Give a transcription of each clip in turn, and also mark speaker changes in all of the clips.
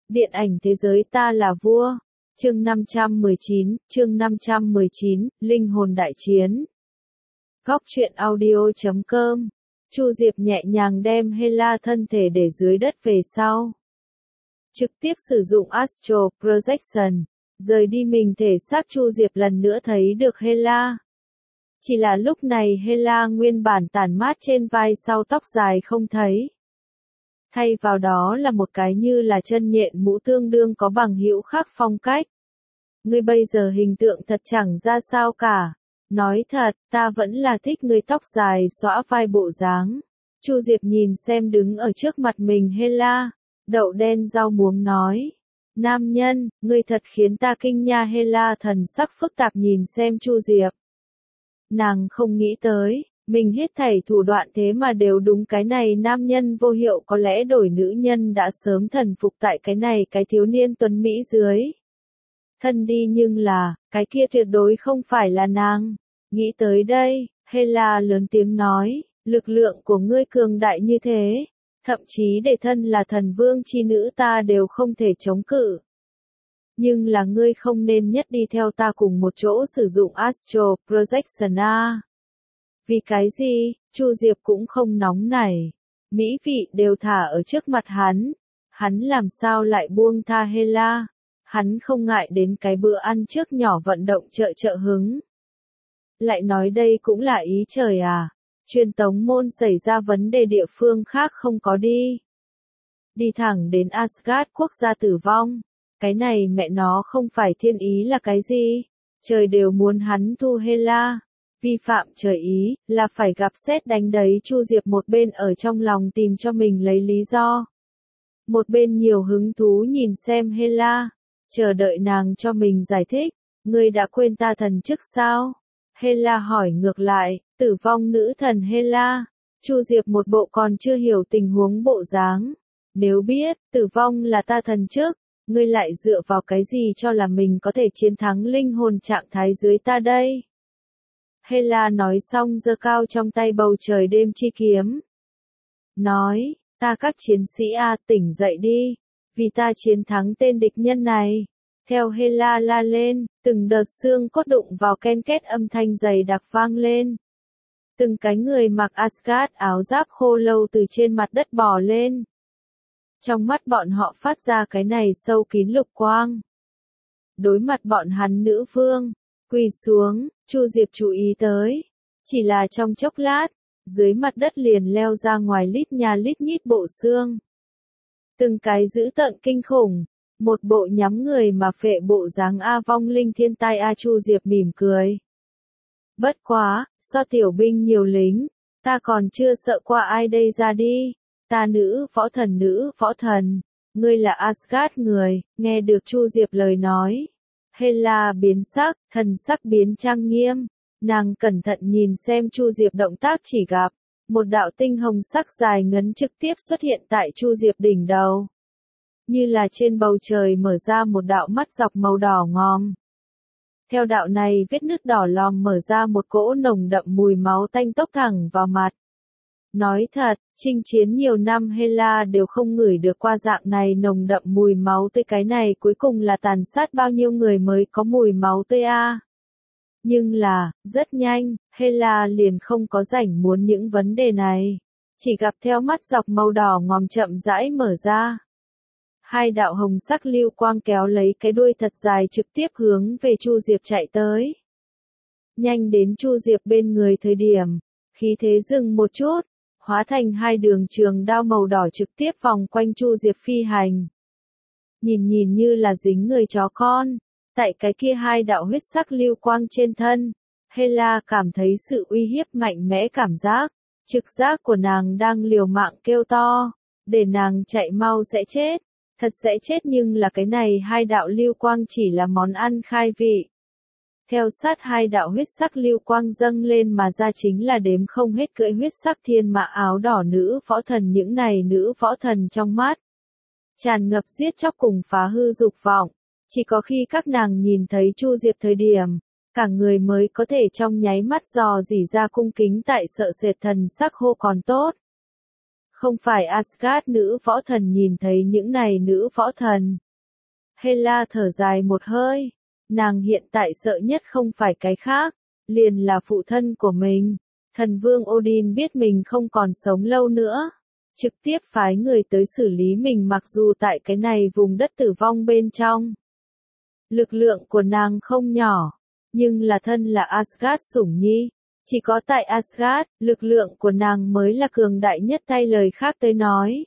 Speaker 1: Điện ảnh thế giới ta là vua. Chương 519, Linh hồn đại chiến. Góc truyện audio.com. Chu Diệp nhẹ nhàng đem Hela thân thể để dưới đất về sau. Trực tiếp sử dụng Astral Projection, rời đi mình thể xác. Chu Diệp lần nữa thấy được Hela. Chỉ là lúc này Hela nguyên bản tản mát trên vai sau tóc dài không thấy. Thay vào đó là một cái như là chân nhện mũ tương đương có bằng hữu khác phong cách. Ngươi bây giờ hình tượng thật chẳng ra sao cả. Nói thật, ta vẫn là thích ngươi tóc dài xõa vai bộ dáng. Chu Diệp nhìn xem đứng ở trước mặt mình Hela, đậu đen rau muống nói. Nam nhân, ngươi thật khiến ta kinh nha. Hela thần sắc phức tạp nhìn xem Chu Diệp. Nàng không nghĩ tới, mình hết thảy thủ đoạn thế mà đều đúng cái này nam nhân vô hiệu. Có lẽ đổi nữ nhân đã sớm thần phục tại cái này cái thiếu niên tuấn Mỹ dưới thân đi, nhưng là, cái kia tuyệt đối không phải là nàng. Nghĩ tới đây, Hela lớn tiếng nói, lực lượng của ngươi cường đại như thế, thậm chí để thân là thần vương chi nữ ta đều không thể chống cự. Nhưng là ngươi không nên nhất đi theo ta cùng một chỗ sử dụng Astral Projection a. Vì cái gì? Chu Diệp cũng không nóng nảy. Mỹ vị đều thả ở trước mặt hắn làm sao lại buông tha Hela? Hắn không ngại đến cái bữa ăn trước nhỏ vận động trợ hứng. Lại nói đây cũng là ý trời à, truyền tống môn xảy ra vấn đề địa phương khác không có đi. Đi thẳng đến Asgard quốc gia tử vong, cái này mẹ nó không phải thiên ý là cái gì? Trời đều muốn hắn thu Hela, vi phạm trời ý, là phải gặp sét đánh đấy. Chu Diệp một bên ở trong lòng tìm cho mình lấy lý do. Một bên nhiều hứng thú nhìn xem Hela, chờ đợi nàng cho mình giải thích. Ngươi đã quên ta thần chức sao? Hela hỏi ngược lại, tử vong nữ thần Hela. Chu Diệp một bộ còn chưa hiểu tình huống bộ dáng. Nếu biết, tử vong là ta thần chức, ngươi lại dựa vào cái gì cho là mình có thể chiến thắng linh hồn trạng thái dưới ta đây? Hela nói xong giơ cao trong tay bầu trời đêm chi kiếm. Nói, ta các chiến sĩ tỉnh dậy đi, vì ta chiến thắng tên địch nhân này. Theo Hela la lên, từng đợt xương cốt đụng vào ken két âm thanh dày đặc vang lên. Từng cái người mặc Asgard áo giáp khô lâu từ trên mặt đất bò lên. Trong mắt bọn họ phát ra cái này sâu kín lục quang. Đối mặt bọn hắn nữ vương, quỳ xuống, Chu Diệp chú ý tới. Chỉ là trong chốc lát, dưới mặt đất liền leo ra ngoài lít nha lít nhít bộ xương. Từng cái dữ tợn kinh khủng, một bộ nhắm người mà phệ bộ dáng vong linh thiên tai Chu Diệp mỉm cười. Bất quá, so tiểu binh nhiều lính, ta còn chưa sợ qua ai đây, ra đi. Ta nữ võ thần, ngươi là Asgard người. Nghe được Chu Diệp lời nói, Hela biến sắc, thần sắc biến trang nghiêm. Nàng cẩn thận nhìn xem Chu Diệp động tác, chỉ gặp một đạo tinh hồng sắc dài ngấn trực tiếp xuất hiện tại Chu Diệp đỉnh đầu. Như là trên bầu trời mở ra một đạo mắt dọc màu đỏ ngòm. Theo đạo này vết nứt đỏ lòm mở ra một cỗ nồng đậm mùi máu tanh tốc thẳng vào mặt. Nói thật, chinh chiến nhiều năm Hela đều không ngửi được qua dạng này nồng đậm mùi máu tươi. Cái này cuối cùng là tàn sát bao nhiêu người mới có mùi máu tươi a? Nhưng là, rất nhanh, Hela liền không có rảnh muốn những vấn đề này. Chỉ gặp theo mắt dọc màu đỏ ngòm chậm rãi mở ra. Hai đạo hồng sắc lưu quang kéo lấy cái đuôi thật dài trực tiếp hướng về Chu Diệp chạy tới. Nhanh đến Chu Diệp bên người thời điểm, khí thế dừng một chút, hóa thành hai đường trường đao màu đỏ trực tiếp vòng quanh Chu Diệp phi hành. Nhìn như là dính người chó con, tại cái kia hai đạo huyết sắc lưu quang trên thân, Hela cảm thấy sự uy hiếp mạnh mẽ cảm giác, trực giác của nàng đang liều mạng kêu to, để nàng chạy mau sẽ chết. Thật sẽ chết, nhưng là cái này hai đạo lưu quang chỉ là món ăn khai vị. Theo sát hai đạo huyết sắc lưu quang dâng lên mà ra chính là đếm không hết cưỡi huyết sắc thiên mã áo đỏ nữ võ thần. Những này nữ võ thần trong mắt tràn ngập giết chóc cùng phá hư dục vọng. Chỉ có khi các nàng nhìn thấy Chu Diệp thời điểm, cả người mới có thể trong nháy mắt dò dỉ ra cung kính tại sợ sệt, thần sắc hô còn tốt. Không phải Asgard nữ võ thần nhìn thấy những này nữ võ thần. Hela thở dài một hơi. Nàng hiện tại sợ nhất không phải cái khác, liền là phụ thân của mình. Thần vương Odin biết mình không còn sống lâu nữa. Trực tiếp phái người tới xử lý mình mặc dù tại cái này vùng đất tử vong bên trong. Lực lượng của nàng không nhỏ, nhưng là thân là Asgard sủng nhi. Chỉ có tại Asgard, lực lượng của nàng mới là cường đại nhất thay lời khác tới nói.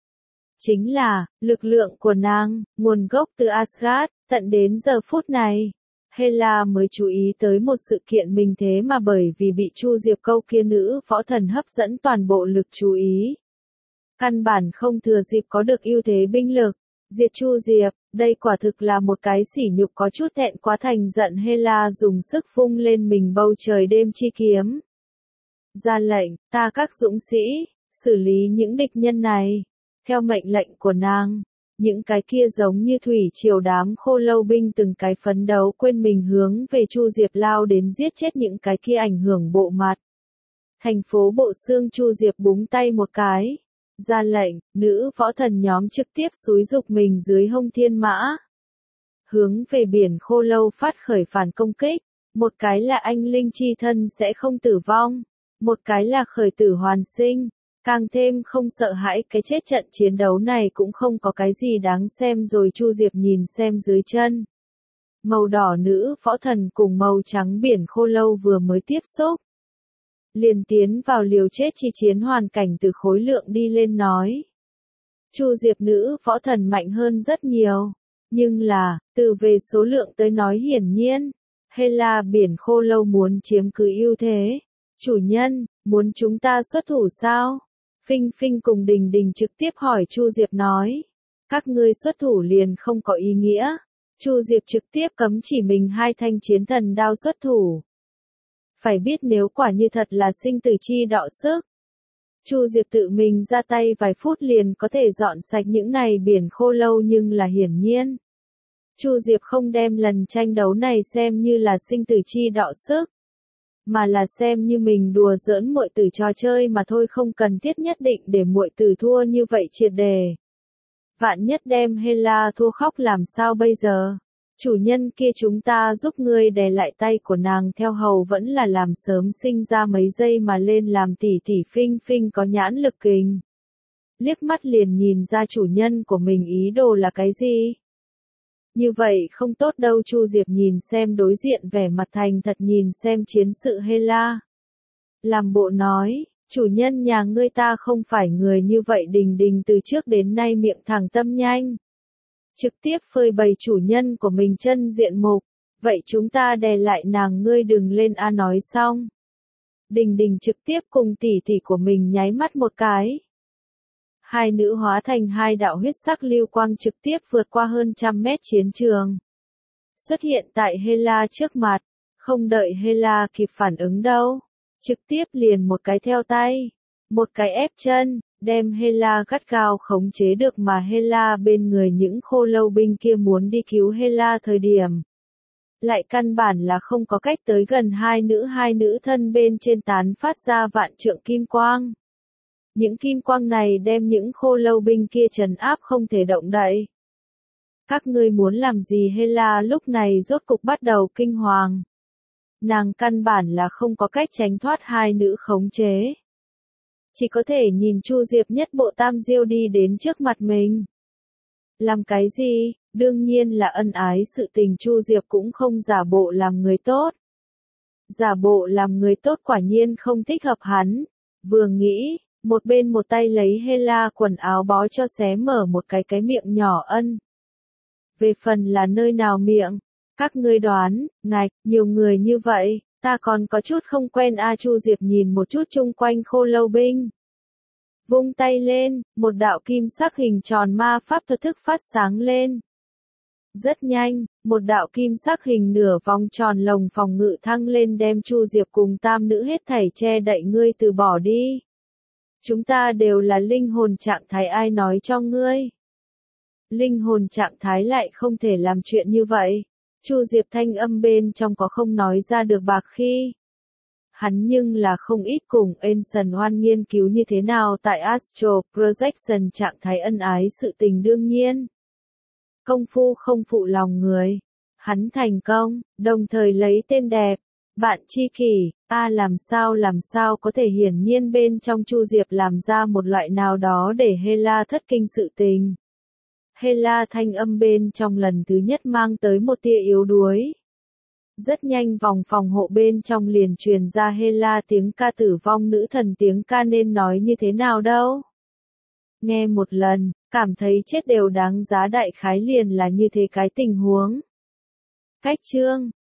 Speaker 1: Chính là, lực lượng của nàng, nguồn gốc từ Asgard, tận đến giờ phút này. Hela mới chú ý tới một sự kiện mình thế mà bởi vì bị Chu Diệp câu kia nữ võ thần hấp dẫn toàn bộ lực chú ý. Căn bản không thừa dịp có được ưu thế binh lực. Diệt Chu Diệp, đây quả thực là một cái sỉ nhục có chút thẹn quá thành giận. Hela dùng sức vung lên mình bầu trời đêm chi kiếm. Ra lệnh, ta các dũng sĩ, xử lý những địch nhân này. Theo mệnh lệnh của nàng, những cái kia giống như thủy triều đám khô lâu binh từng cái phấn đấu quên mình hướng về Chu Diệp lao đến giết chết những cái kia ảnh hưởng bộ mặt. Thành phố Bộ Xương Chu Diệp búng tay một cái. Ra lệnh, nữ võ thần nhóm trực tiếp xúi dục mình dưới hông thiên mã. Hướng về biển khô lâu phát khởi phản công kích. Một cái là anh linh chi thân sẽ không tử vong. Một cái là khởi tử hoàn sinh. Càng thêm không sợ hãi cái chết trận chiến đấu này cũng không có cái gì đáng xem rồi. Chu Diệp nhìn xem dưới chân. Màu đỏ nữ võ thần cùng màu trắng biển khô lâu vừa mới tiếp xúc. Liền tiến vào liều chết chi chiến hoàn cảnh từ khối lượng đi lên nói. Chu Diệp nữ võ thần mạnh hơn rất nhiều. Nhưng là, từ về số lượng tới nói hiển nhiên. Hela biển khô lâu muốn chiếm cứ ưu thế. Chủ nhân, muốn chúng ta xuất thủ sao? Phinh Phinh cùng Đình Đình trực tiếp hỏi Chu Diệp nói. Các ngươi xuất thủ liền không có ý nghĩa. Chu Diệp trực tiếp cấm chỉ mình hai thanh chiến thần đao xuất thủ. Phải biết nếu quả như thật là sinh tử chi đọ sức. Chu Diệp tự mình ra tay vài phút liền có thể dọn sạch những này biển khô lâu nhưng là hiển nhiên. Chu Diệp không đem lần tranh đấu này xem như là sinh tử chi đọ sức. Mà là xem như mình đùa giỡn muội tử trò chơi mà thôi, không cần thiết nhất định để muội tử thua như vậy triệt đề. Vạn nhất đem Hela thua khóc làm sao bây giờ? Chủ nhân kia chúng ta giúp ngươi đè lại tay của nàng theo hầu vẫn là làm sớm sinh ra mấy giây mà lên làm tỷ tỷ. Phinh Phinh có nhãn lực kình. Liếc mắt liền nhìn ra chủ nhân của mình ý đồ là cái gì. Như vậy không tốt đâu. Chu Diệp nhìn xem đối diện vẻ mặt thành thật nhìn xem chiến sự Hela. Làm bộ nói, chủ nhân nhà ngươi ta không phải người như vậy. Đình Đình từ trước đến nay miệng thẳng tâm nhanh. Trực tiếp phơi bày chủ nhân của mình chân diện mục. Vậy chúng ta đè lại nàng, ngươi đừng lên a. Nói xong. Đình Đình trực tiếp cùng tỷ tỷ của mình nháy mắt một cái. Hai nữ hóa thành hai đạo huyết sắc lưu quang trực tiếp vượt qua hơn 100 mét chiến trường. Xuất hiện tại Hela trước mặt. Không đợi Hela kịp phản ứng đâu. Trực tiếp liền một cái theo tay. Một cái ép chân. Đem Hela gắt gao khống chế được mà Hela bên người những khô lâu binh kia muốn đi cứu Hela thời điểm. Lại căn bản là không có cách tới gần hai nữ thân bên trên tán phát ra vạn trượng kim quang. Những kim quang này đem những khô lâu binh kia trấn áp không thể động đậy. Các ngươi muốn làm gì? Hela lúc này rốt cục bắt đầu kinh hoàng. Nàng căn bản là không có cách tránh thoát hai nữ khống chế. Chỉ có thể nhìn Chu Diệp nhất bộ tam diêu đi đến trước mặt mình. Làm cái gì? Đương nhiên là ân ái sự tình. Chu Diệp cũng không giả bộ làm người tốt. Giả bộ làm người tốt quả nhiên không thích hợp hắn. Vừa nghĩ, một bên một tay lấy Hela quần áo bó cho xé mở một cái miệng nhỏ ân. Về phần là nơi nào miệng? Các ngươi đoán, ngạch, nhiều người như vậy, ta còn có chút không quen a. Chu Diệp nhìn một chút chung quanh khô lâu binh. Vung tay lên, một đạo kim sắc hình tròn ma pháp thuật thức phát sáng lên. Rất nhanh, một đạo kim sắc hình nửa vòng tròn lồng phòng ngự thăng lên đem Chu Diệp cùng tam nữ hết thảy che đậy. Ngươi từ bỏ đi. Chúng ta đều là linh hồn trạng thái, ai nói cho ngươi? Linh hồn trạng thái lại không thể làm chuyện như vậy. Chu Diệp thanh âm bên trong có không nói ra được bạc khi. Hắn nhưng là không ít cùng Anson Oan nghiên cứu như thế nào tại Astral Projection trạng thái ân ái sự tình đương nhiên. Công phu không phụ lòng người. Hắn thành công, đồng thời lấy tên đẹp. Bạn tri kỷ, làm sao có thể hiển nhiên bên trong Chu Diệp làm ra một loại nào đó để Hela thất kinh sự tình. Hela thanh âm bên trong lần thứ nhất mang tới một tia yếu đuối. Rất nhanh vòng phòng hộ bên trong liền truyền ra Hela tiếng ca tử vong nữ thần tiếng ca nên nói như thế nào đâu. Nghe một lần, cảm thấy chết đều đáng giá đại khái liền là như thế cái tình huống. Cách chương